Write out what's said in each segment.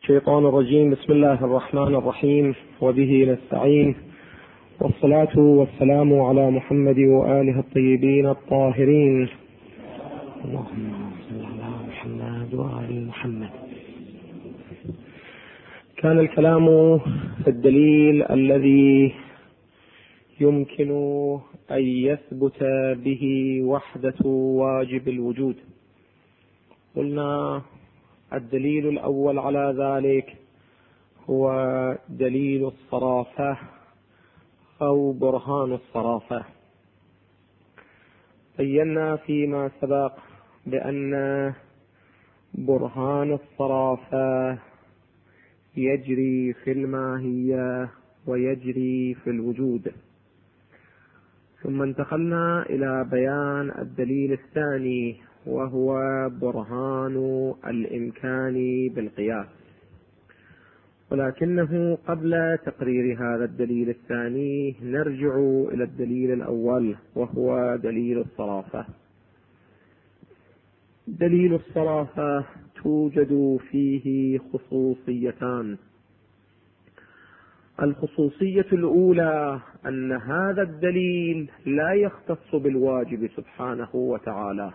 الشيطان الرجيم. بسم الله الرحمن الرحيم، وبه نستعين، والصلاة والسلام على محمد وآله الطيبين الطاهرين. اللهم صل على محمد وآل محمد. كان الكلام في الدليل الذي يمكن أن يثبت به وحدة واجب الوجود. قلنا الدليل الأول على ذلك هو دليل الصرافة أو برهان الصرافة. بينا فيما سبق بأن برهان الصرافة يجري في الماهية ويجري في الوجود، ثم انتقلنا إلى بيان الدليل الثاني وهو برهان الإمكان بالقياس. ولكنه قبل تقرير هذا الدليل الثاني نرجع إلى الدليل الأول وهو دليل الصرافة. دليل الصرافة توجد فيه خصوصيتان. الخصوصية الأولى أن هذا الدليل لا يختص بالواجب سبحانه وتعالى،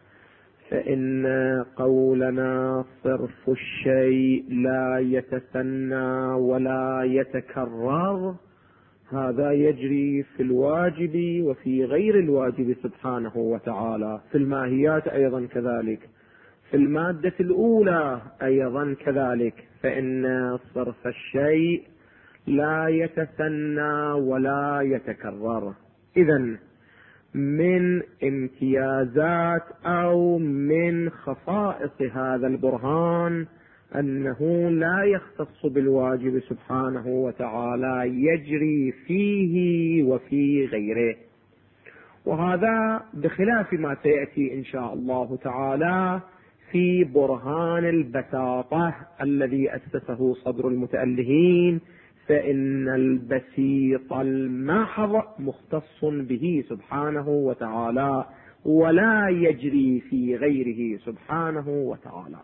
فإن قولنا صرف الشيء لا يتثنى ولا يتكرر هذا يجري في الواجب وفي غير الواجب سبحانه وتعالى، في الماهيات أيضا كذلك، في المادة الأولى أيضا كذلك، فإن صرف الشيء لا يتثنى ولا يتكرر. إذن من امتيازات أو من خصائص هذا البرهان أنه لا يختص بالواجب سبحانه وتعالى، يجري فيه وفي غيره، وهذا بخلاف ما سيأتي إن شاء الله تعالى في برهان البساطة الذي أسسه صدر المتألهين، فإن البسيط المحض مختص به سبحانه وتعالى ولا يجري في غيره سبحانه وتعالى.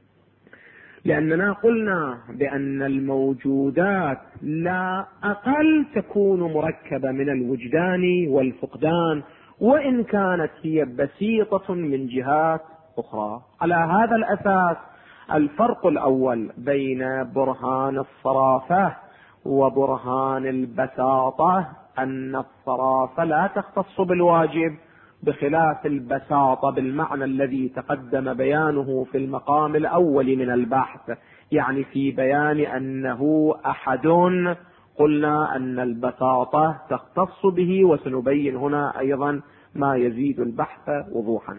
لأننا قلنا بأن الموجودات لا أقل تكون مركبة من الوجدان والفقدان، وإن كانت هي بسيطة من جهات أخرى. على هذا الأساس الفرق الأول بين برهان الصرافة وبرهان البساطة أن الصرافة لا تختص بالواجب بخلاف البساطة بالمعنى الذي تقدم بيانه في المقام الأول من البحث، يعني في بيان أنه أحد. قلنا أن البساطة تختص به، وسنبين هنا أيضا ما يزيد البحث وضوحا.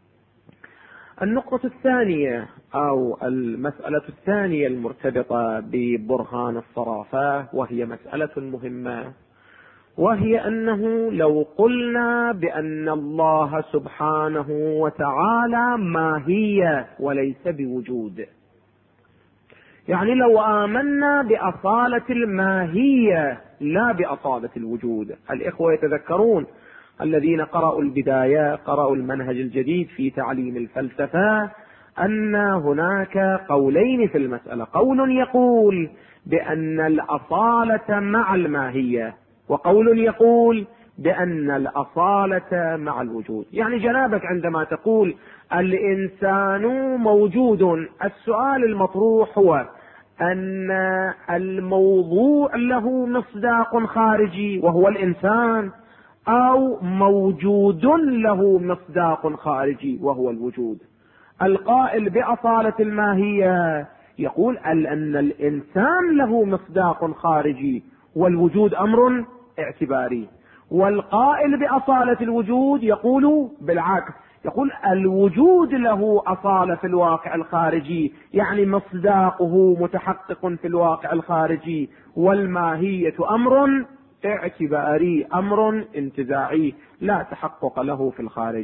النقطة الثانية أو المسألة الثانية المرتبطة ببرهان الصرافة وهي مسألة مهمة، وهي أنه لو قلنا بأن الله سبحانه وتعالى ماهية وليس بوجود، يعني لو آمنا بأصالة الماهية لا بأصالة الوجود. الإخوة يتذكرون الذين قرأوا البداية، قرأوا المنهج الجديد في تعليم الفلسفة، أن هناك قولين في المسألة: قول يقول بأن الأصالة مع الماهية، وقول يقول بأن الأصالة مع الوجود. يعني جنابك عندما تقول الإنسان موجود، السؤال المطروح هو أن الموضوع له مصداق خارجي وهو الإنسان، أو موجود له مصداق خارجي وهو الوجود. القائل بأصالة الماهية يقول أن الإنسان له مصداق خارجي والوجود أمر اعتباري، والقائل بأصالة الوجود يقول بالعكس، يقول الوجود له أصالة في الواقع الخارجي، يعني مصداقه متحقق في الواقع الخارجي، والماهية أمر اعتباري، أمر انتزاعي لا تحقق له في الخارج.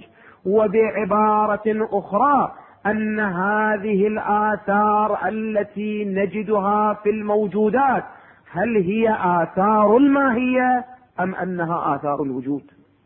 وبعبارة أخرى أن هذه الآثار التي نجدها في الموجودات هل هي آثار الماهية أم أنها آثار الوجود؟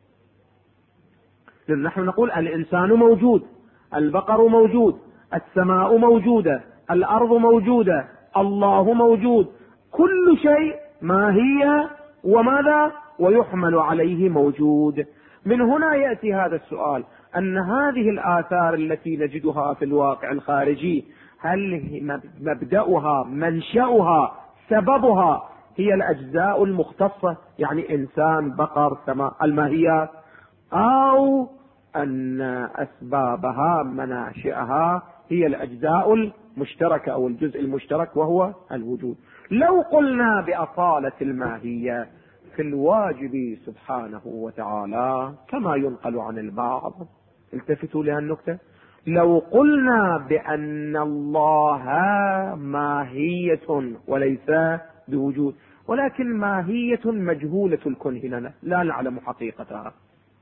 لأن نحن نقول الإنسان موجود، البقر موجود، السماء موجودة، الأرض موجودة، الله موجود، كل شيء ماهية وماذا ويحمل عليه موجود. من هنا يأتي هذا السؤال، أن هذه الآثار التي نجدها في الواقع الخارجي هل مبدأها منشأها سببها هي الأجزاء المختصة، يعني إنسان بقر سماء الماهيات، أو أن أسبابها مناشئها هي الأجزاء المشتركة أو الجزء المشترك وهو الوجود. لو قلنا بأصالة الماهية في الواجب سبحانه وتعالى كما ينقل عن البعض، التفتوا لهالنكتة، لو قلنا بأن الله ماهية وليس بوجود، ولكن ماهية مجهولة الكنه لنا لا نعلم حقيقتها،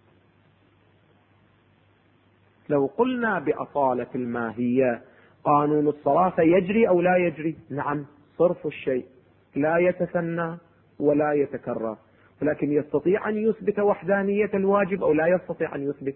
لو قلنا بأصالة الماهية قانون الصرافة يجري أو لا يجري؟ نعم، صرف الشيء لا يتثنى ولا يتكرر، ولكن يستطيع أن يثبت وحدانية الواجب أو لا يستطيع أن يثبت؟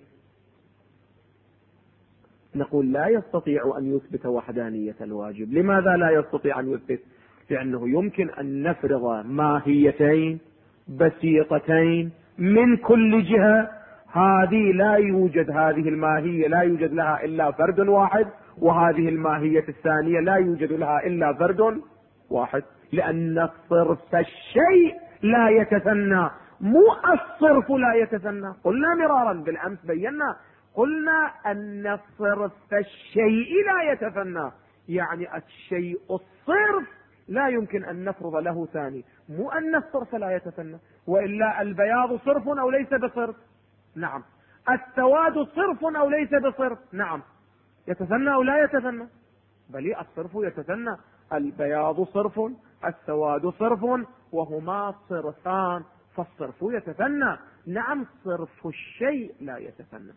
نقول لا يستطيع أن يثبت وحدانية الواجب. لماذا لا يستطيع أن يثبت؟ لأنه يمكن أن نفرض ماهيتين بسيطتين من كل جهة، هذه لا يوجد، هذه الماهية لا يوجد لها إلا فرد واحد، وهذه الماهية الثانية لا يوجد لها إلا فرد واحد، لأن صرف الشيء لا يتثنى، مو الصرف لا يتثنى. قلنا مرارا بالأمس بينا، قلنا أن صرف الشيء لا يتثنى، يعني الشيء الصرف لا يمكن أن نفرض له ثاني، مو أن الصرف لا يتثنى، وإلا البياض صرف أو ليس بصرف؟ نعم. السواد صرف أو ليس بصرف؟ نعم. يتثنى أو لا يتثنى؟ بل الصرف يتثنى، البياض صرف السواد صرف وهما صرفان، فالصرف يتثنى. نعم، صرف الشيء لا يتثنى.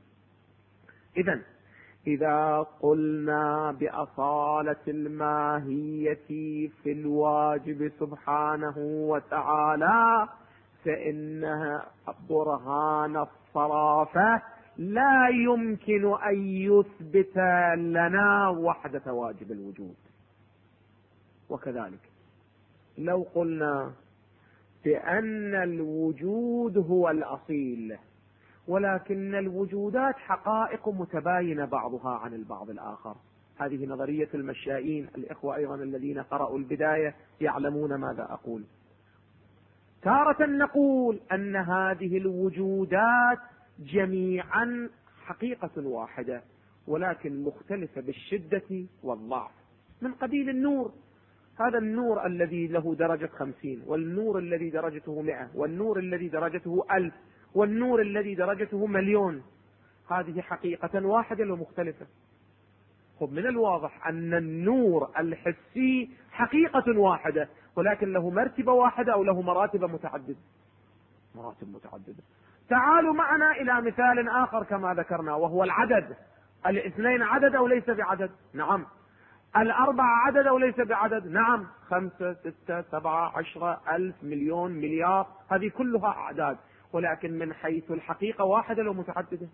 إذا قلنا بأصالة الماهية في الواجب سبحانه وتعالى فإنها برهان الصرافة لا يمكن أن يثبت لنا وحدة واجب الوجود. وكذلك لو قلنا بأن الوجود هو الأصيل، ولكن الوجودات حقائق متباينة بعضها عن البعض الآخر، هذه نظرية المشائين، الإخوة أيضا الذين قرأوا البداية يعلمون ماذا أقول. تارة نقول أن هذه الوجودات جميعا حقيقة واحدة، ولكن مختلفة بالشدة والضعف، من قبيل النور، هذا النور الذي له درجة 50، والنور الذي درجته 100، والنور الذي درجته 1000، والنور الذي درجته 1,000,000، هذه حقيقة واحدة ومختلفة. من الواضح أن النور الحسي حقيقة واحدة، ولكن له مرتبة واحدة أو له مراتب متعددة، مراتب متعددة. تعالوا معنا إلى مثال آخر كما ذكرنا، وهو العدد. 2 عدد أو ليس بعدد؟ نعم. 4 عدد أو ليس بعدد؟ نعم. 5 6 7 10 1000 1,000,000 مليار، هذه كلها أعداد، ولكن من حيث الحقيقة واحدة لو متعددة،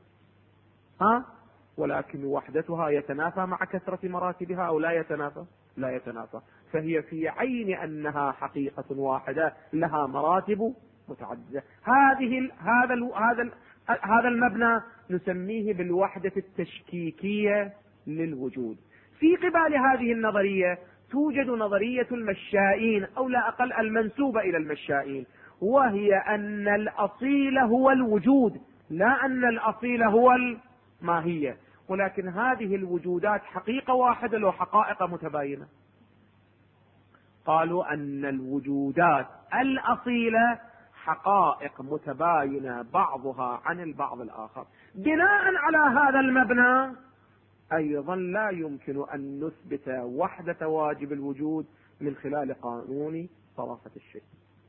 ولكن وحدتها يتنافى مع كثرة مراتبها أو لا يتنافى؟ لا يتنافى، فهي في عين أنها حقيقة واحدة لها مراتب متعددة. هذا المبنى نسميه بالوحدة التشكيكية للوجود. في قبال هذه النظرية توجد نظرية المشائين، أو لا أقل المنسوبة إلى المشائين، وهي أن الأصيل هو الوجود، لا أن الأصيل هو الماهية، ولكن هذه الوجودات حقيقة واحدة لو حقائق متباينة. قالوا أن الوجودات الأصيلة حقائق متباينة بعضها عن البعض الآخر. بناء على هذا المبنى أيضا لا يمكن أن نثبت وحدة واجب الوجود من خلال قانون صرافة الشيء،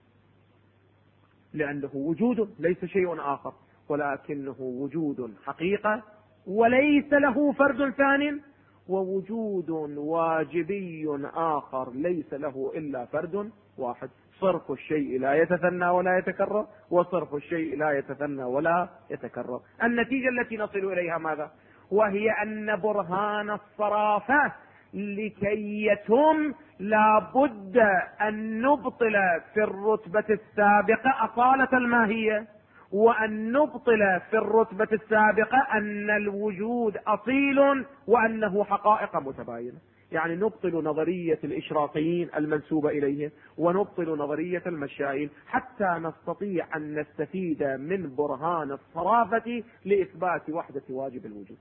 لأنه وجود ليس شيء آخر، ولكنه وجود حقيقة وليس له فرد ثان، ووجود واجبي آخر ليس له إلا فرد واحد. صرف الشيء لا يتثنى ولا يتكرر، وصرف الشيء لا يتثنى ولا يتكرر. النتيجة التي نصل إليها ماذا؟ وهي أن برهان الصرافة لكي يتم لا بد أن نبطل في الرتبة السابقة أصالة الماهية، وأن نبطل في الرتبة السابقة أن الوجود أصيل وأنه حقائق متباينة. يعني نبطل نظرية الإشراقيين المنسوبة إليهم، ونبطل نظرية المشائين، حتى نستطيع أن نستفيد من برهان الصرافة لإثبات وحدة واجب الوجود.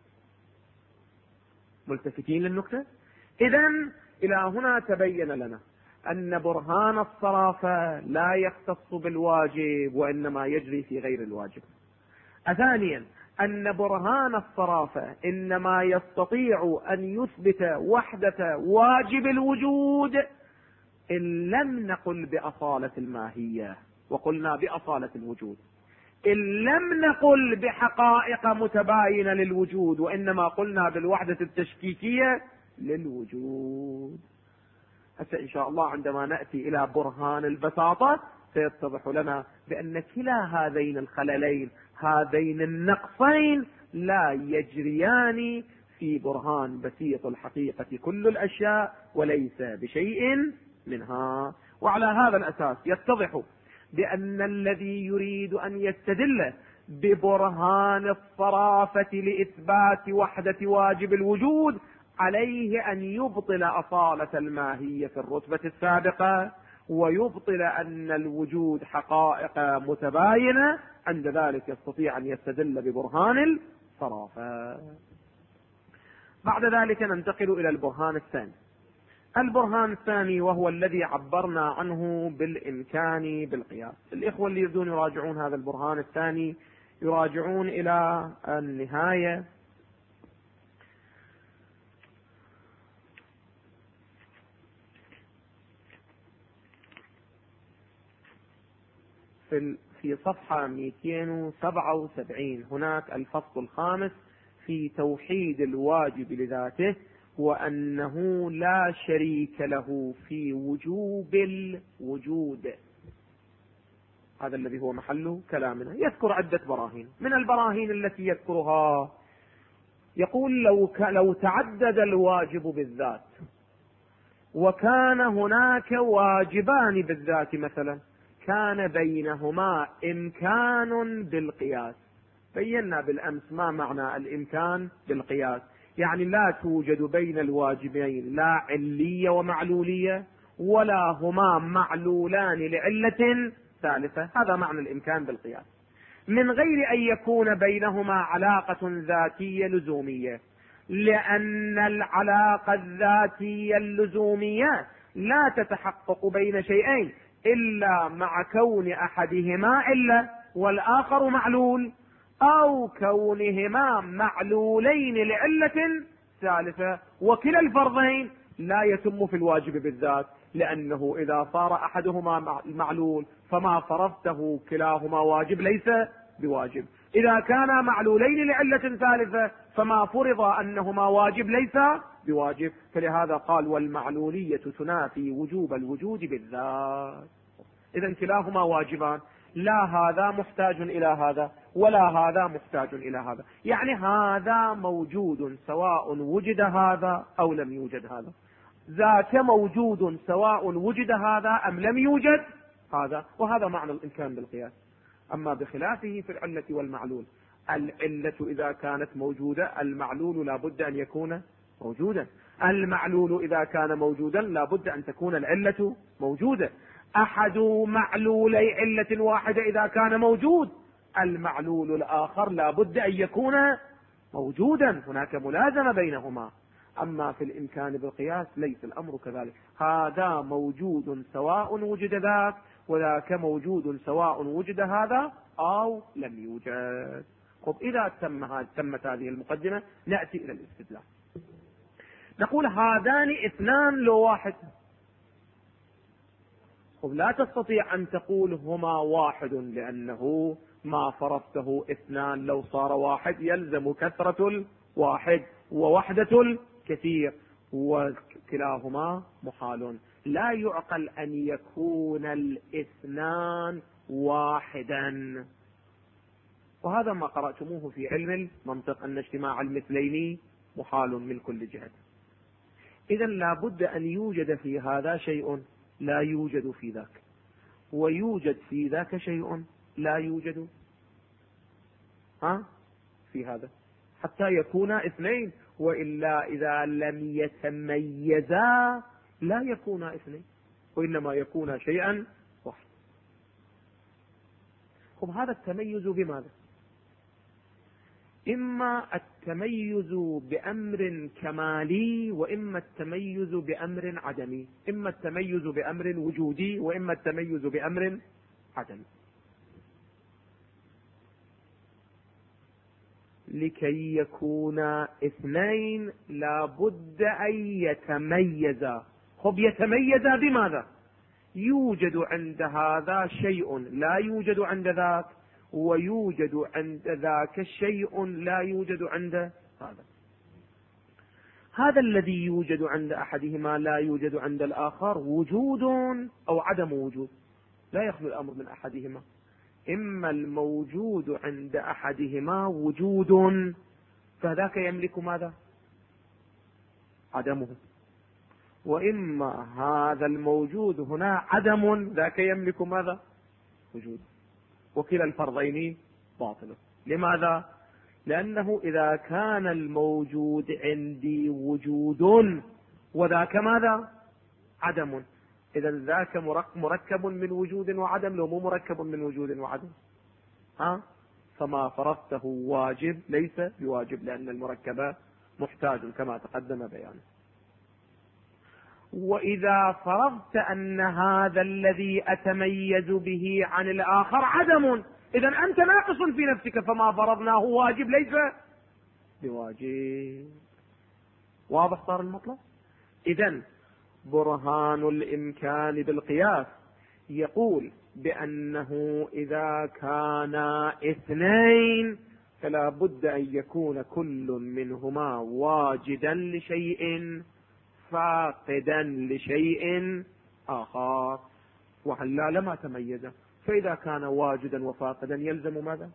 ملتفتين للنكتة؟ إذن إلى هنا تبين لنا أن برهان الصرافة لا يختص بالواجب وإنما يجري في غير الواجب. ثانيا أن برهان الصرافة إنما يستطيع أن يثبت وحدة واجب الوجود إن لم نقل بأصالة الماهية، وقلنا بأصالة الوجود، إن لم نقل بحقائق متباينة للوجود، وإنما قلنا بالوحدة التشكيكية للوجود. حتى إن شاء الله عندما نأتي إلى برهان البساطة سيتضح لنا بأن كلا هذين الخللين، هذين النقصين، لا يجريان في برهان بسيط الحقيقة كل الأشياء وليس بشيء منها. وعلى هذا الأساس يتضح بأن الذي يريد أن يستدل ببرهان الصرافة لإثبات وحدة واجب الوجود عليه أن يبطل أصالة الماهية في الرتبة السابقة، ويبطل أن الوجود حقائق متباينة. عند ذلك يستطيع أن يستدل ببرهان الصرافة. بعد ذلك ننتقل إلى البرهان الثاني. البرهان الثاني وهو الذي عبرنا عنه بالإمكان بالقياس. الإخوة اللي يريدون يراجعون هذا البرهان الثاني يراجعون إلى النهاية في صفحة 277. هناك الفصل الخامس في توحيد الواجب لذاته، وأنه لا شريك له في وجوب الوجود. هذا الذي هو محل كلامنا. يذكر عدة براهين. من البراهين التي يذكرها يقول لو تعدد الواجب بالذات وكان هناك واجبان بالذات مثلا، كان بينهما إمكان بالقياس. بينا بالأمس ما معنى الإمكان بالقياس. يعني لا توجد بين الواجبين لا علية ومعلولية، ولا هما معلولان لعلة ثالثة. هذا معنى الإمكان بالقياس، من غير أن يكون بينهما علاقة ذاتية لزومية، لأن العلاقة الذاتية اللزومية لا تتحقق بين شيئين إلا مع كون أحدهما علة والآخر معلول، أو كونهما معلولين لعلة ثالثة. وكلا الفرضين لا يتم في الواجب بالذات، لأنه إذا صار أحدهما معلول فما فرضته كلاهما واجب ليس بواجب. إذا كانا معلولين لعلة ثالثة فما فرض أنهما واجب ليس بواجب. فلهذا قال والمعلولية تنافي وجوب الوجود بالذات. إذن كلاهما واجبان، لا هذا محتاج إلى هذا ولا هذا محتاج إلى هذا. يعني هذا موجود سواء وجد هذا أو لم يوجد هذا، ذاك موجود سواء وجد هذا أم لم يوجد هذا. وهذا معنى الإمكان بالقياس. أما بخلافه في العلة والمعلول، العلة إذا كانت موجودة المعلول لا بد أن يكون موجودا، المعلول إذا كان موجودا لا بد أن تكون العلة موجودة. أحد معلولي علة واحدة إذا كان موجود، المعلول الآخر لا بد أن يكون موجودا، هناك ملازمة بينهما. أما في الإمكان بالقياس ليس الأمر كذلك، هذا موجود سواء وجد ذاك، وذاك موجود سواء وجد هذا أو لم يوجد. خب إذا تمت هذه المقدمة نأتي إلى الاستدلال. نقول هذان اثنان لو واحد. خب لا تستطيع أن تقول هما واحد، لأنه ما فرضته اثنان. لو صار واحد يلزم كثرة الواحد ووحدة الكثير، وكلاهما محال. لا يعقل أن يكون الاثنان واحدا. وهذا ما قرأتموه في علم المنطق، أن اجتماع المثلين محال من كل جهة. إذا لابد أن يوجد في هذا شيء لا يوجد في ذاك، ويوجد في ذاك شيء لا يوجد في هذا، حتى يكونا اثنين، وإلا إذا لم يتميزا لا يكونا اثنين، وإنما يكونا شيئا واحد. خب هذا التميز بماذا؟ إما التميز بأمر كمالي، وإما التميز بأمر عدمي، إما التميز بأمر وجودي، وإما التميز بأمر عدمي. لكي يكونا اثنين لابد أن يتميزا. خب يتميزا بماذا؟ يوجد عند هذا شيء لا يوجد عند ذاك، ويوجد عند ذاك شيء لا يوجد عند هذا. هذا الذي يوجد عند أحدهما لا يوجد عند الآخر وجود أو عدم وجود، لا يخلو الأمر من أحدهما. إما الموجود عند أحدهما وجود، فذاك يملك ماذا؟ عدمه. وإما هذا الموجود هنا عدم، ذاك يملك ماذا؟ وجود. وكلا الفرضين باطل. لماذا؟ لأنه إذا كان الموجود عندي وجود وذاك ماذا؟ عدم، إذا ذاك مركب من وجود وعدم، لو مو مركب من وجود وعدم فما فرضته واجب ليس بواجب، لأن المركب محتاج كما تقدم بيانه. وإذا فرضت أن هذا الذي أتميز به عن الآخر عدم، إذا أنت ناقص في نفسك، فما فرضناه واجب ليس بواجب. واضح صار المطلب؟ إذن برهان الإمكان بالقياس يقول بأنه إذا كانا اثنين فلا بد أن يكون كل منهما واجدا لشيء فاقدا لشيء آخر، وهلا لما تميز. فإذا كان واجدا وفاقدا يلزم ماذا؟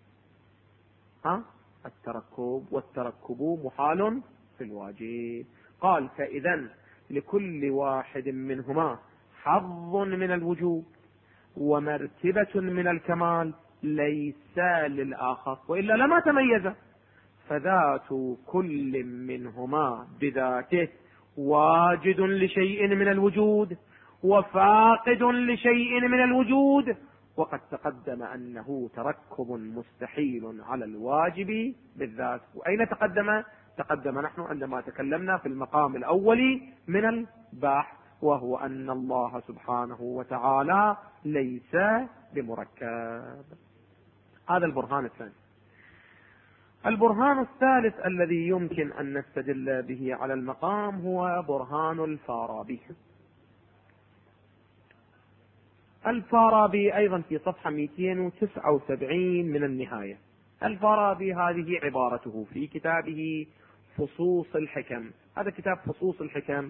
التركب، والتركب محال في الواجب. قال فإذا لكل واحد منهما حظ من الوجوب ومرتبة من الكمال ليس للآخر، وإلا لما تميز. فذات كل منهما بذاته واجد لشيء من الوجود وفاقد لشيء من الوجود، وقد تقدم أنه تركب مستحيل على الواجب بالذات. وأين تقدم؟ تقدم نحن عندما تكلمنا في المقام الأول من البحث، وهو أن الله سبحانه وتعالى ليس بمركب. هذا البرهان الثاني. البرهان الثالث الذي يمكن أن نستدل به على المقام هو برهان الفارابي. الفارابي أيضا في صفحة 279 من النهاية. الفارابي هذه عبارته في كتابه فصوص الحكم. هذا كتاب فصوص الحكم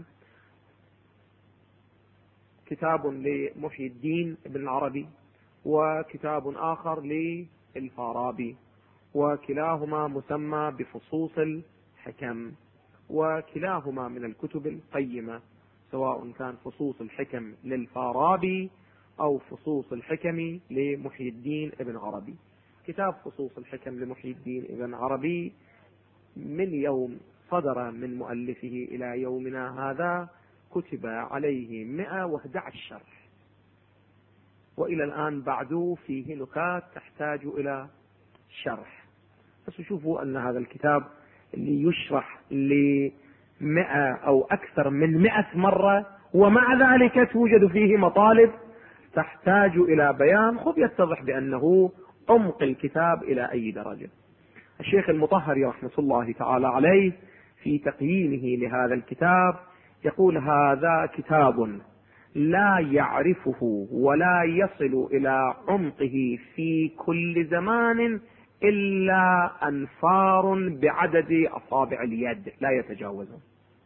كتاب لمحي الدين ابن العربي، وكتاب آخر للفارابي، وكلاهما مسمى بفصوص الحكم، وكلاهما من الكتب القيمة، سواء كان فصوص الحكم للفارابي أو فصوص الحكم لمحي الدين ابن عربي. كتاب فصوص الحكم لمحي الدين ابن عربي من يوم صدر من مؤلفه إلى يومنا هذا كتب عليه 111 شرح، وإلى الآن بعد فيه نكات تحتاج إلى شرح. بس شوفوا أن هذا الكتاب اللي يشرح 100 أو أكثر من 100 مرة، ومع ذلك توجد فيه مطالب تحتاج إلى بيان. خذ يتضح بأنه عمق الكتاب إلى أي درجة. الشيخ المطهري رحمة الله تعالى عليه في تقييمه لهذا الكتاب يقول: هذا كتاب لا يعرفه ولا يصل إلى عمقه في كل زمان إلا أنفار بعدد أصابع اليد لا يتجاوزه.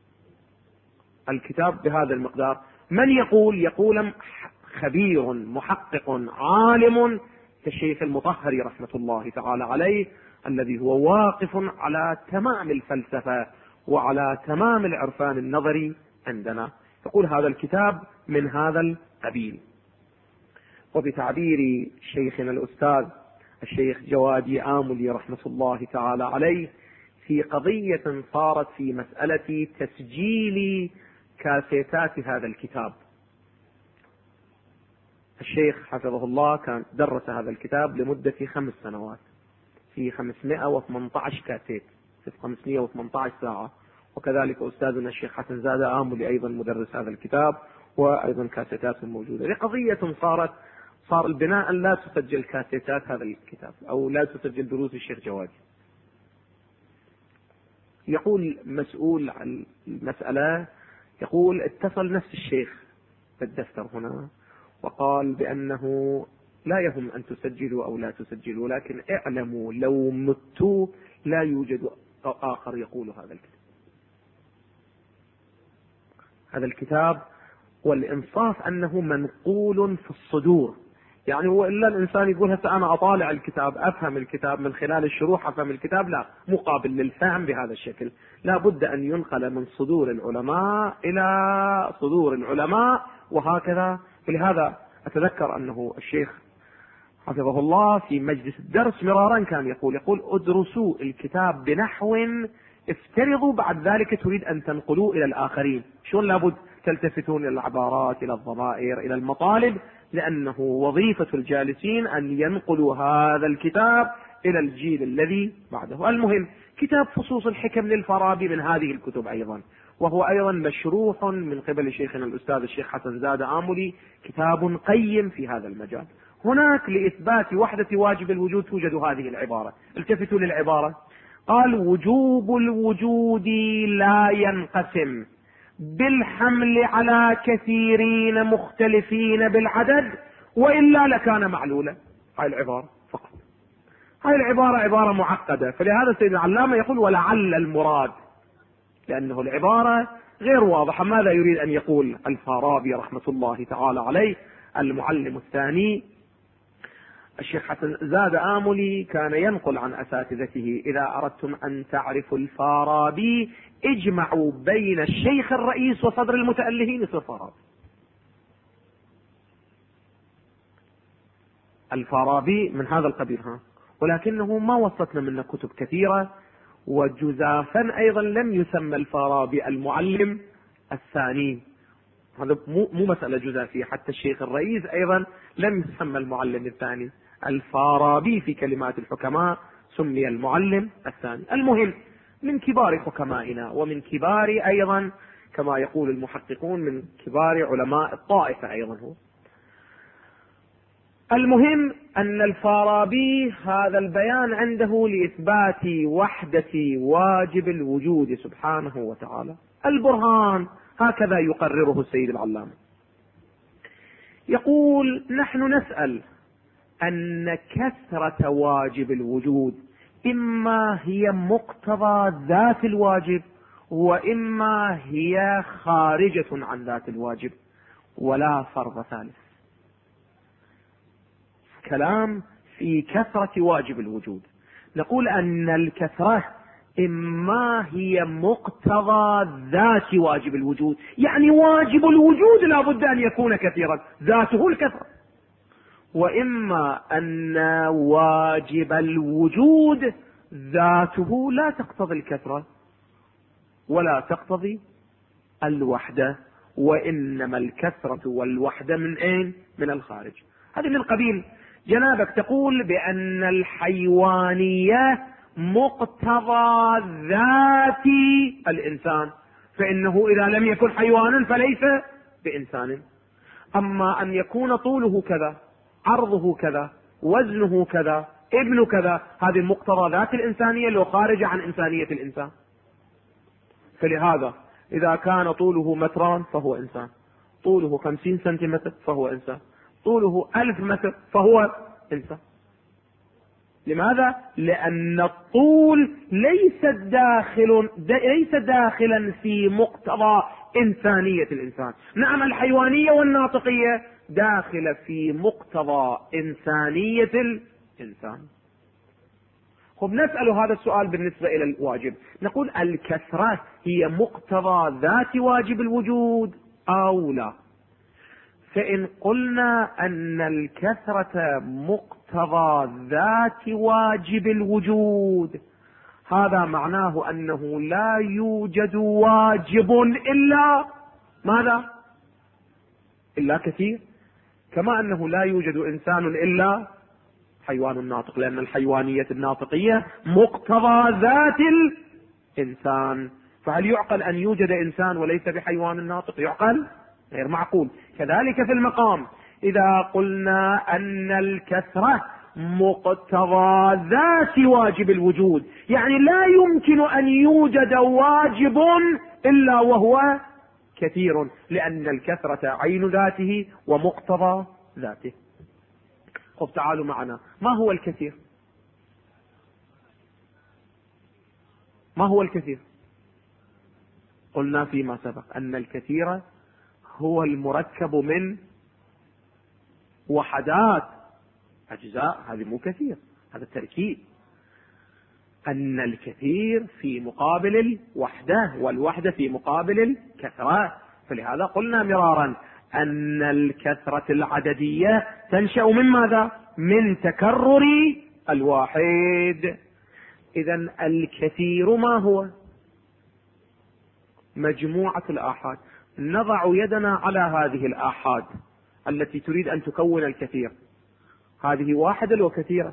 الكتاب بهذا المقدار. من يقول خبير محقق عالم كالشيخ المطهري رحمة الله تعالى عليه، الذي هو واقف على تمام الفلسفة وعلى تمام العرفان النظري عندنا. يقول هذا الكتاب من هذا القبيل. وبتعبير شيخنا الأستاذ الشيخ جوادي آملي رحمة الله تعالى عليه، في قضية صارت في مسألة تسجيل كاسيتات هذا الكتاب. الشيخ حفظه الله كان درس هذا الكتاب لمدة 5 سنوات في 518 كاسيت في 518 ساعة. وكذلك أستاذنا الشيخ حسن زادة آملي أيضا مدرس هذا الكتاب، وأيضا كاسيتات موجودة. لقضية صار البناء لا تسجل كاسيتات هذا الكتاب أو لا تسجل دروس الشيخ جوادي. يقول مسؤول عن المسألة، يقول اتصل نفس الشيخ بالدفتر هنا وقال بأنه لا يهم أن تسجلوا أو لا تسجلوا، لكن اعلموا لو متوا لا يوجد آخر يقول هذا الكتاب. هذا الكتاب والإنصاف أنه منقول في الصدور، يعني هو إلا الإنسان يقول هسه أنا أطالع الكتاب أفهم الكتاب من خلال الشروح أفهم الكتاب، لا، مقابل للفهم بهذا الشكل لا بد أن ينقل من صدور العلماء إلى صدور العلماء وهكذا. ولهذا أتذكر أنه الشيخ حفظه الله في مجلس الدرس مرارا كان يقول ادرسوا الكتاب بنحو افترضوا بعد ذلك تريد أن تنقلوا إلى الآخرين، شلون لابد تلتفتون إلى العبارات إلى الضمائر إلى المطالب، لأنه وظيفة الجالسين أن ينقلوا هذا الكتاب إلى الجيل الذي بعده. المهم كتاب فصوص الحكم للفارابي من هذه الكتب أيضا، وهو أيضا مشروح من قبل شيخنا الأستاذ الشيخ حسن زادة آملي، كتاب قيم في هذا المجال. هناك لإثبات وحدة واجب الوجود توجد هذه العبارة، التفتوا للعبارة، قال وجوب الوجود لا ينقسم بالحمل على كثيرين مختلفين بالعدد وإلا لكان معلولا. هاي العبارة فقط، هاي العبارة عبارة معقدة، فلهذا سيد العلامة يقول ولعل المراد، لأنه العبارة غير واضحة. ماذا يريد أن يقول الفارابي رحمة الله تعالى عليه؟ المعلم الثاني الشيخ حسن زادة آملي كان ينقل عن أساتذته إذا أردتم أن تعرفوا الفارابي اجمعوا بين الشيخ الرئيس وصدر المتألهين في الفارابي. الفارابي من هذا القبيل ولكنه ما وصلتنا منه كتب كثيرة، وجزافا أيضا لم يسمى الفارابي المعلم الثاني، هذا مو مسألة جزافية، حتى الشيخ الرئيس أيضا لم يسمى المعلم الثاني. الفارابي في كلمات الحكماء سمي المعلم الثاني. المهم من كبار حكمائنا ومن كبار أيضا كما يقول المحققون من كبار علماء الطائفة أيضا هو. المهم أن الفارابي هذا البيان عنده لإثبات وحدة واجب الوجود سبحانه وتعالى. البرهان هكذا يقرره السيد العلامة، يقول نحن نسأل أن كثرة واجب الوجود إما هي مقتضى ذات الواجب وإما هي خارجة عن ذات الواجب ولا فرض ثالث. كلام في كثرة واجب الوجود، نقول أن الكثرة إما هي مقتضى ذات واجب الوجود، يعني واجب الوجود لا بد أن يكون كثيرا ذاته الكثرة، وإما أن واجب الوجود ذاته لا تقتضي الكثرة ولا تقتضي الوحدة، وإنما الكثرة والوحدة من أين؟ من الخارج. هذه من قبيل جنابك تقول بأن الحيوانية مقتضى ذات الإنسان، فإنه إذا لم يكن حيوانا فليس بإنسان. أما أن يكون طوله كذا عرضه كذا وزنه كذا ابن كذا، هذه مقتضى ذات الإنسانية لو خارجة عن إنسانية الإنسان. فلهذا إذا كان طوله متران فهو إنسان، طوله 50 سنتيمتر فهو إنسان، طوله 1000 متر فهو إنسان. لماذا؟ لأن الطول ليس داخلا في مقتضى إنسانية الإنسان. نعم الحيوانية والناطقية داخلة في مقتضى إنسانية الإنسان. خب نسأل هذا السؤال بالنسبة إلى الواجب، نقول الكثرة هي مقتضى ذات واجب الوجود أو لا؟ فإن قلنا أن الكثرة مقتضى ذات واجب الوجود، هذا معناه أنه لا يوجد واجب إلا ماذا؟ إلا كثير، كما أنه لا يوجد إنسان إلا حيوان ناطق، لأن الحيوانية الناطقية مقتضى ذات الإنسان. فهل يعقل أن يوجد إنسان وليس بحيوان ناطق؟ يعقل؟ غير معقول. كذلك في المقام، إذا قلنا أن الكثرة مقتضى ذات واجب الوجود، يعني لا يمكن أن يوجد واجب إلا وهو كثير، لأن الكثرة عين ذاته ومقتضى ذاته. طب تعالوا معنا، ما هو الكثير؟ ما هو الكثير؟ قلنا فيما سبق أن الكثير هو المركب من وحدات أجزاء، هذه مو كثير، هذا التركيب. أن الكثير في مقابل الوحدة، والوحدة في مقابل الكثرة. فلهذا قلنا مرارا أن الكثرة العددية تنشأ من ماذا؟ من تكرر الواحد. إذن الكثير ما هو؟ مجموعة الآحاد. نضع يدنا على هذه الآحاد التي تريد أن تكون الكثير، هذه واحدة وكثيرة؟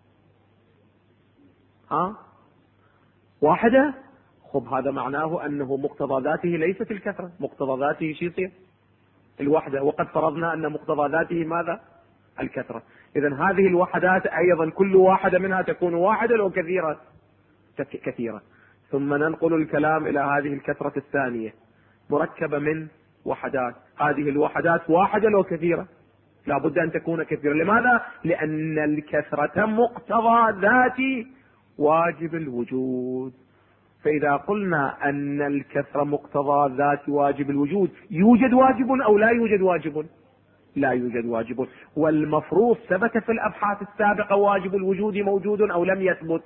واحدة. خب هذا معناه أنه مقتضى ذاته ليست الكثرة، مقتضى ذاته شيء يصير الوحدة، وقد فرضنا أن مقتضى ذاته ماذا؟ الكثرة. إذن هذه الوحدات أيضا كل واحدة منها تكون واحدة وكثيرة كثيرة. ثم ننقل الكلام إلى هذه الكثرة الثانية مركبة من وحدات، هذه الوحدات واحدة وكثيرة، لا بد أن تكون كثيرة. لماذا؟ لأن الكثرة مقتضى ذات واجب الوجود. فإذا قلنا أن الكثرة مقتضى ذات واجب الوجود، يوجد واجب أو لا يوجد واجب؟ لا يوجد واجب. والمفروض ثبت في الأبحاث السابقة واجب الوجود موجود أو لم يثبت؟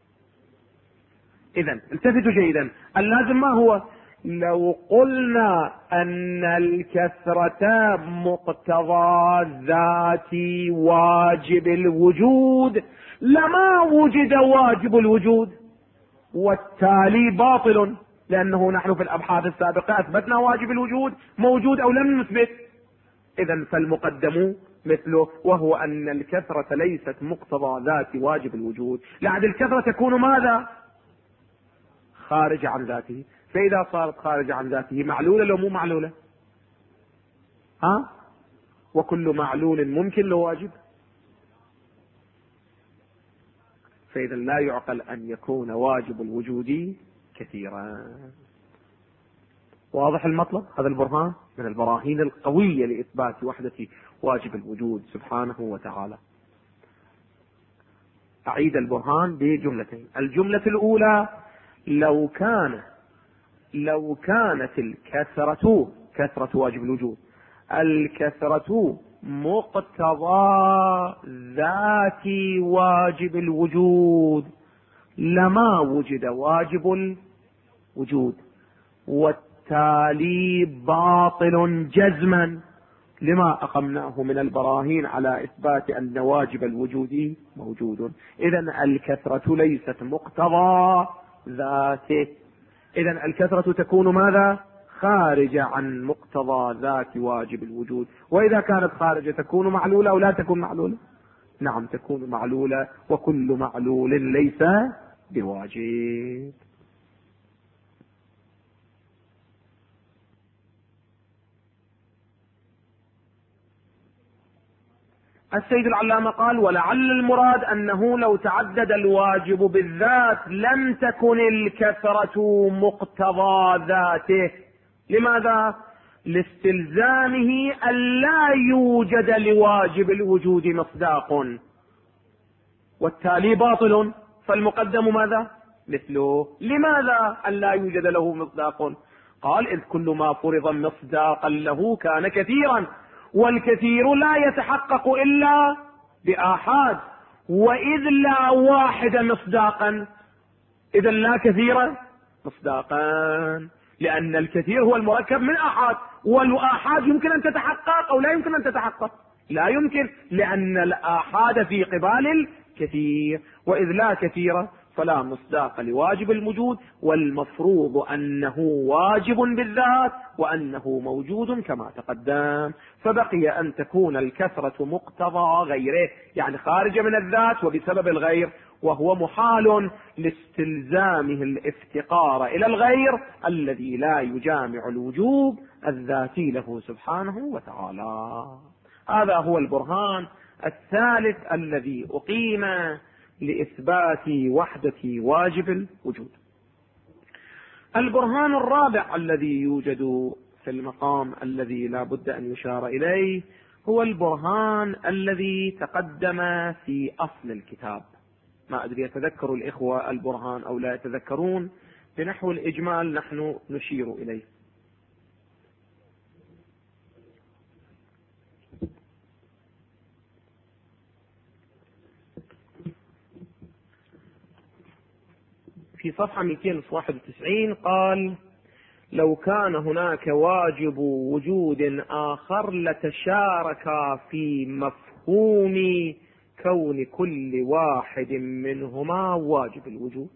إذن التفتوا جيدا، اللازم ما هو؟ لو قلنا أن الكثرة مقتضى ذات واجب الوجود لما وجد واجب الوجود، والتالي باطل، لأنه نحن في الأبحاث السابقة أثبتنا واجب الوجود موجود أو لم نثبت. إذن فالمقدم مثله، وهو أن الكثرة ليست مقتضى ذات واجب الوجود، لأن الكثرة تكون ماذا؟ خارج عن ذاته. فإذا صارت خارج عن ذاته معلولة لو مو معلولة؟ وكل معلول ممكن له واجب. فإذا لا يعقل أن يكون واجب الوجود كثيرا. واضح المطلب؟ هذا البرهان من البراهين القوية لإثبات وحدة واجب الوجود سبحانه وتعالى. أعيد البرهان بجملتين. الجملة الأولى، لو كانت الكثرة، كثرة واجب الوجود، الكثرة مقتضى ذات واجب الوجود لما وجد واجب الوجود، والتالي باطل جزما لما أقمناه من البراهين على إثبات أن واجب الوجود موجود. إذن الكثرة ليست مقتضى ذاته. إذن الكثرة تكون ماذا؟ خارجة عن مقتضى ذات واجب الوجود. وإذا كانت خارجة تكون معلولة أو لا تكون معلولة؟ نعم تكون معلولة، وكل معلول ليس بواجب. السيد العلامة قال: ولعل المراد أنه لو تعدد الواجب بالذات لم تكن الكثرة مقتضى ذاته. لماذا؟ لاستلزامه أن لا يوجد لواجب الوجود مصداق، والتالي باطل، فالمقدم ماذا؟ مثله. لماذا أن لا يوجد له مصداق؟ قال: إذ كل ما فرض مصداقا له كان كثيرا، والكثير لا يتحقق إلا بآحاد، وإذ لا واحد مصداقا، إذا لا كثير مصداقا، لأن الكثير هو المركب من آحاد، والآحاد يمكن أن تتحقق أو لا يمكن أن تتحقق، لا يمكن، لأن الآحاد في قبال الكثير، وإذ لا كثير فلا مصداق لواجب الوجود، والمفروض أنه واجب بالذات وأنه موجود كما تقدم. فبقي أن تكون الكثرة مقتضى غيره، يعني خارجة من الذات وبسبب الغير، وهو محال لاستلزامه الافتقار إلى الغير الذي لا يجامع الوجوب الذاتي له سبحانه وتعالى. هذا هو البرهان الثالث الذي أقيم لإثبات وحدة واجب الوجود. البرهان الرابع الذي يوجد في المقام الذي لا بد أن يشار إليه هو البرهان الذي تقدم في أصل الكتاب. ما أدري يتذكر الإخوة البرهان أو لا يتذكرون، بنحو الإجمال نحن نشير إليه. في صفحة 291 قال: لو كان هناك واجب وجود آخر لتشاركا في مفهوم كون كل واحد منهما واجب الوجود.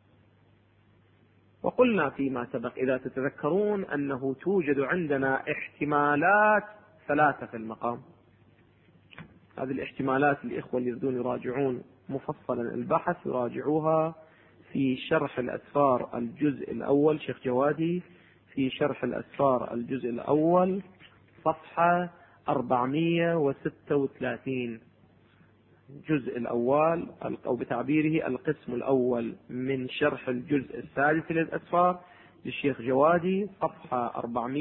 وقلنا فيما سبق إذا تتذكرون أنه توجد عندنا احتمالات ثلاثة في المقام. هذه الاحتمالات الإخوة اللي يريدون يراجعون مفصلا البحث يراجعوها في شرح الأسفار الجزء الأول، شيخ جوادي في شرح الأسفار الجزء الأول صفحة 436، الجزء الأول أو بتعبيره القسم الأول من شرح الجزء الثالث للأسفار للشيخ جوادي صفحة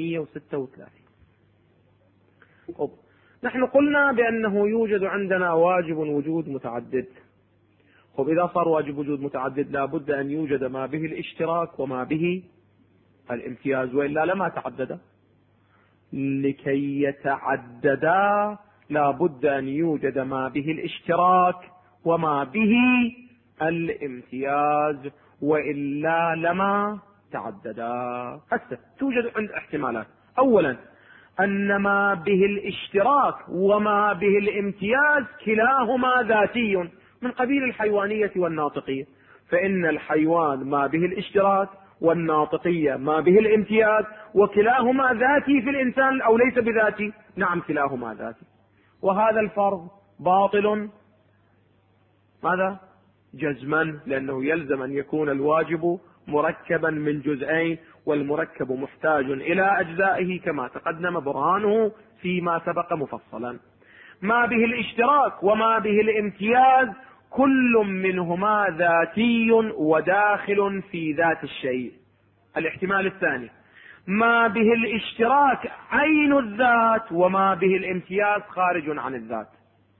436. نحن قلنا بأنه يوجد عندنا واجب وجود متعدد. إذا صار واجب وجود متعدد لا بد أن يوجد ما به الاشتراك وما به الامتياز، وإلا لما تعددا. لكي يتعددا لا بد أن يوجد ما به الاشتراك وما به الامتياز، وإلا لما تعددا. هسه توجد عند احتمالات. أولا أن ما به الاشتراك وما به الامتياز كلاهما ذاتي من قبيل الحيوانية والناطقية، فإن الحيوان ما به الاشتراك والناطقية ما به الامتياز، وكلاهما ذاتي في الإنسان أو ليس بذاتي؟ نعم كلاهما ذاتي. وهذا الفرض باطل ماذا؟ جزما، لأنه يلزم أن يكون الواجب مركبا من جزئين، والمركب محتاج إلى أجزائه كما تقدم برهانه فيما سبق مفصلا. ما به الاشتراك وما به الامتياز كل منهما ذاتي وداخل في ذات الشيء. الاحتمال الثاني ما به الاشتراك عين الذات وما به الامتياز خارج عن الذات.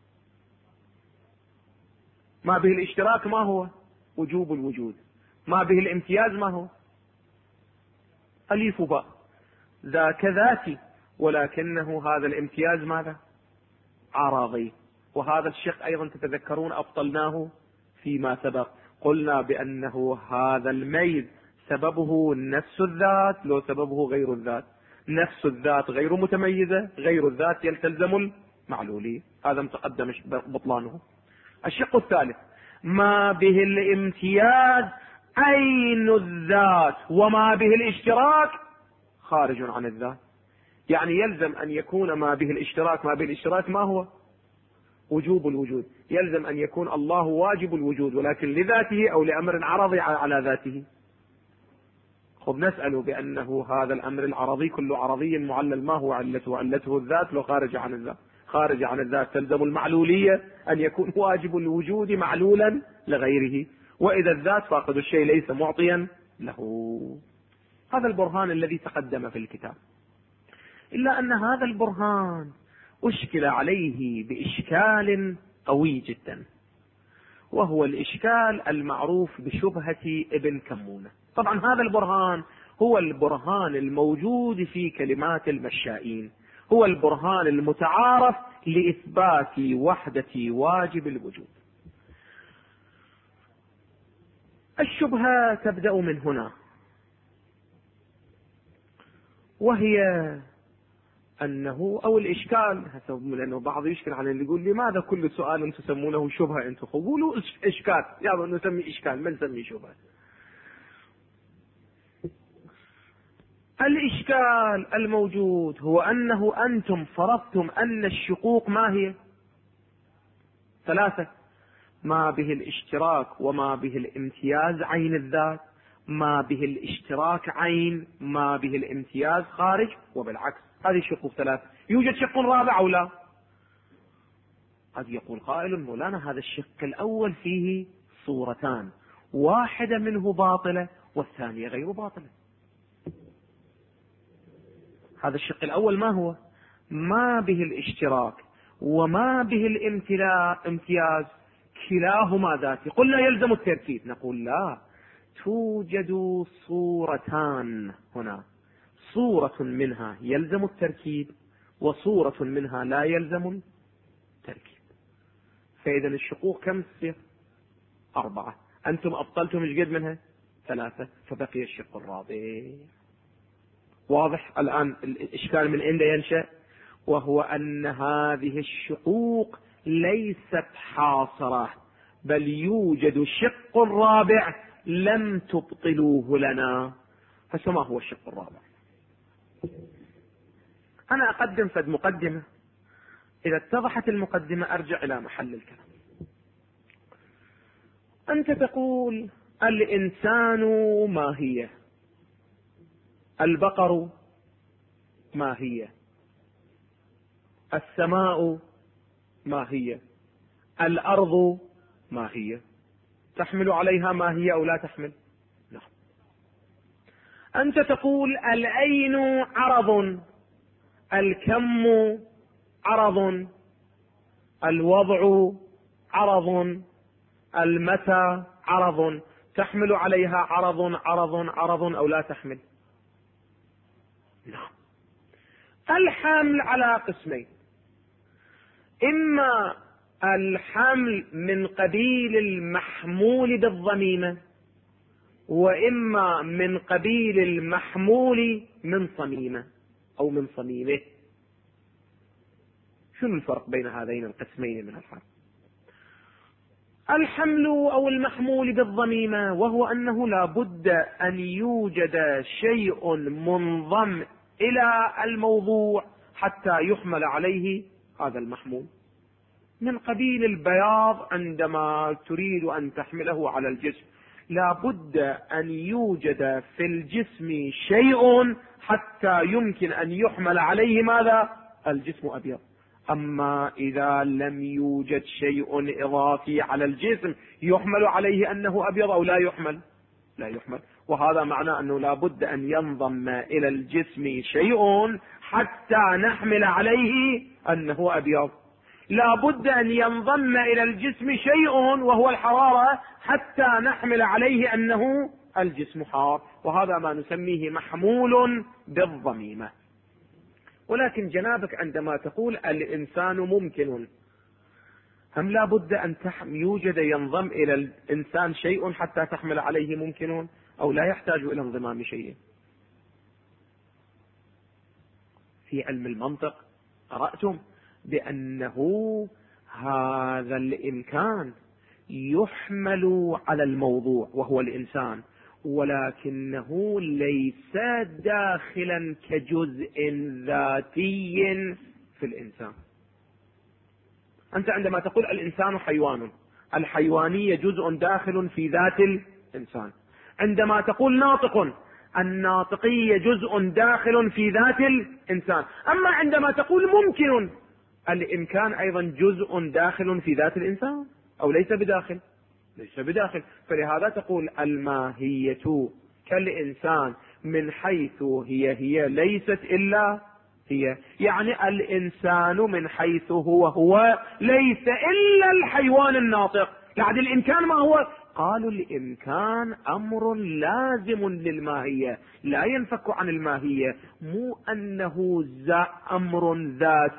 ما به الاشتراك ما هو؟ وجوب الوجود. ما به الامتياز ما هو؟ أليف باء، ذاك ذاتي، ولكنه هذا الامتياز ماذا؟ عراضي. وهذا الشق أيضا تتذكرون أبطلناه فيما سبق، قلنا بأنه هذا الميز سببه نفس الذات لو سببه غير الذات. نفس الذات غير متميزة، غير الذات يلتزم المعلولي، هذا متقدم بطلانه. الشق الثالث ما به الامتياز عين الذات وما به الاشتراك خارج عن الذات. يعني يلزم أن يكون ما به الاشتراك ما هو؟ وجوب الوجود. يلزم أن يكون الله واجب الوجود ولكن لذاته أو لأمر عرضي على ذاته. نسأل بأنه هذا الأمر العرضي كل عرضي معلل ما هو علته؟ علته الذات لو خارج عن الذات. خارج عن الذات تلزم المعلولية أن يكون واجب الوجود معلولا لغيره، وإذا الذات فاقد الشيء ليس معطيا له. هذا البرهان الذي تقدم في الكتاب، إلا أن هذا البرهان أشكل عليه بإشكال قوي جدا، وهو الإشكال المعروف بشبهة ابن كمونة. طبعا هذا البرهان هو البرهان الموجود في كلمات المشائين، هو البرهان المتعارف لإثبات وحدة واجب الوجود. الشبهة تبدأ من هنا، وهي أنه أو الإشكال، لأنه بعض يشكل على اللي يقول لماذا كل سؤال تسمونه شبهة أنتم؟ قولوا إشكال، يعني نسمي إشكال ما نسمي شبهة. الإشكال الموجود هو أنه أنتم فرضتم أن الشقوق ما هي؟ ثلاثة: ما به الاشتراك وما به الامتياز عين الذات، ما به الاشتراك عين، ما به الامتياز خارج، وبالعكس. هذه الشقوق ثلاثة. يوجد شق رابع أو لا؟ قد يقول قائل: مولانا هذا الشق الأول فيه صورتان، واحدة منه باطلة والثانية غير باطلة. هذا الشق الأول ما هو؟ ما به الاشتراك وما به الامتياز كلاهما ذاتي. قلنا يلزم التركيب، نقول لا، توجد صورتان هنا، صورة منها يلزم التركيب وصورة منها لا يلزم التركيب. فإذا الشقوق كم تصير؟ 4. أنتم أبطلتم ايش قد منها؟ 3، فبقي الشق الرابع. واضح الآن الإشكال من أين ينشأ؟ وهو أن هذه الشقوق ليست حاصرة، بل يوجد شق رابع لم تبطلوه لنا. فما هو الشق الرابع؟ أنا أقدم فد مقدمة، إذا اتضحت المقدمة أرجع إلى محل الكلام. أنت تقول الإنسان ماهية، البقر ماهية، السماء ماهية، الأرض ماهية. تحمل عليها ماهية أو لا تحمل؟ نعم. أنت تقول العين عرض، الكم عرض، الوضع عرض، المتى عرض. تحمل عليها عرض أو لا تحمل؟ نعم. الحمل على قسمين: إما الحمل من قبيل المحمول بالضميمة، وإما من قبيل المحمول من صميمة أو من صميمه. شنو الفرق بين هذين القسمين من الحمل؟ الحمل أو المحمول بالضميمة وهو أنه لا بد أن يوجد شيء منضم إلى الموضوع حتى يحمل عليه هذا المحمول. من قبيل البياض، عندما تريد أن تحمله على الجسم لا بد أن يوجد في الجسم شيء حتى يمكن أن يحمل عليه ماذا؟ الجسم أبيض. أما إذا لم يوجد شيء إضافي على الجسم يحمل عليه أنه أبيض أو لا يحمل؟ لا يحمل. وهذا معناه أنه لا بد أن ينضم إلى الجسم شيء حتى نحمل عليه أنه أبيض. لا بد أن ينضم إلى الجسم شيء وهو الحرارة حتى نحمل عليه أنه الجسم حار، وهذا ما نسميه محمول بالضميمة. ولكن جنابك عندما تقول الإنسان ممكن، هم لا بد أن يوجد ينضم إلى الإنسان شيء حتى تحمل عليه ممكن، أو لا يحتاج إلى انضمام شيء؟ في علم المنطق قرأتم بأنه هذا الإمكان يحمل على الموضوع وهو الإنسان، ولكنه ليس داخلا كجزء ذاتي في الإنسان. أنت عندما تقول الإنسان حيوان، الحيوانية جزء داخل في ذات الإنسان. عندما تقول ناطق، الناطقية جزء داخل في ذات الإنسان. أما عندما تقول ممكن، الإمكان أيضا جزء داخل في ذات الإنسان أو ليس بداخل؟ ليس بداخل. فلهذا تقول الماهية كالإنسان من حيث هي ليست إلا هي، يعني الإنسان من حيث هو ليس إلا الحيوان الناطق. يعني الإمكان ما هو؟ قالوا الإمكان أمر لازم للماهية، لا ينفك عن الماهية، مو أنه أمر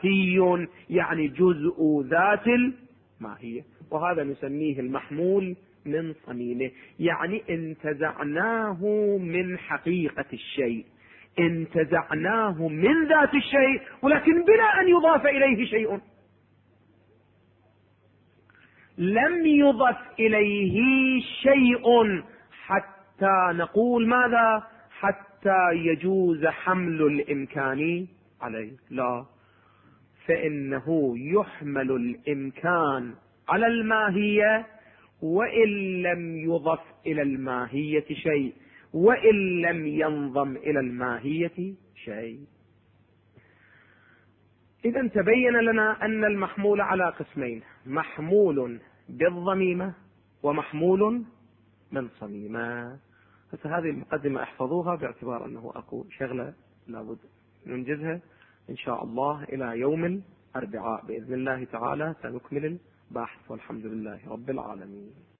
ذاتي يعني جزء ذات الماهية. وهذا نسميه المحمول من صميمه، يعني انتزعناه من حقيقة الشيء، انتزعناه من ذات الشيء، ولكن بلا أن يضاف إليه شيء. لم يضف إليه شيء حتى نقول ماذا؟ حتى يجوز حمل الإمكان عليه، لا، فإنه يحمل الإمكان على الماهية وإن لم يضف إلى الماهية شيء، وإن لم ينضم إلى الماهية شيء. إذا تبين لنا أن المحمول على قسمين: محمول بالضميمة ومحمول من صميمة. هذه المقدمة احفظوها باعتبار أنه أكو شغلة لابد ننجزها إن شاء الله إلى يوم الأربعاء بإذن الله تعالى سنكمل البحث، والحمد لله رب العالمين.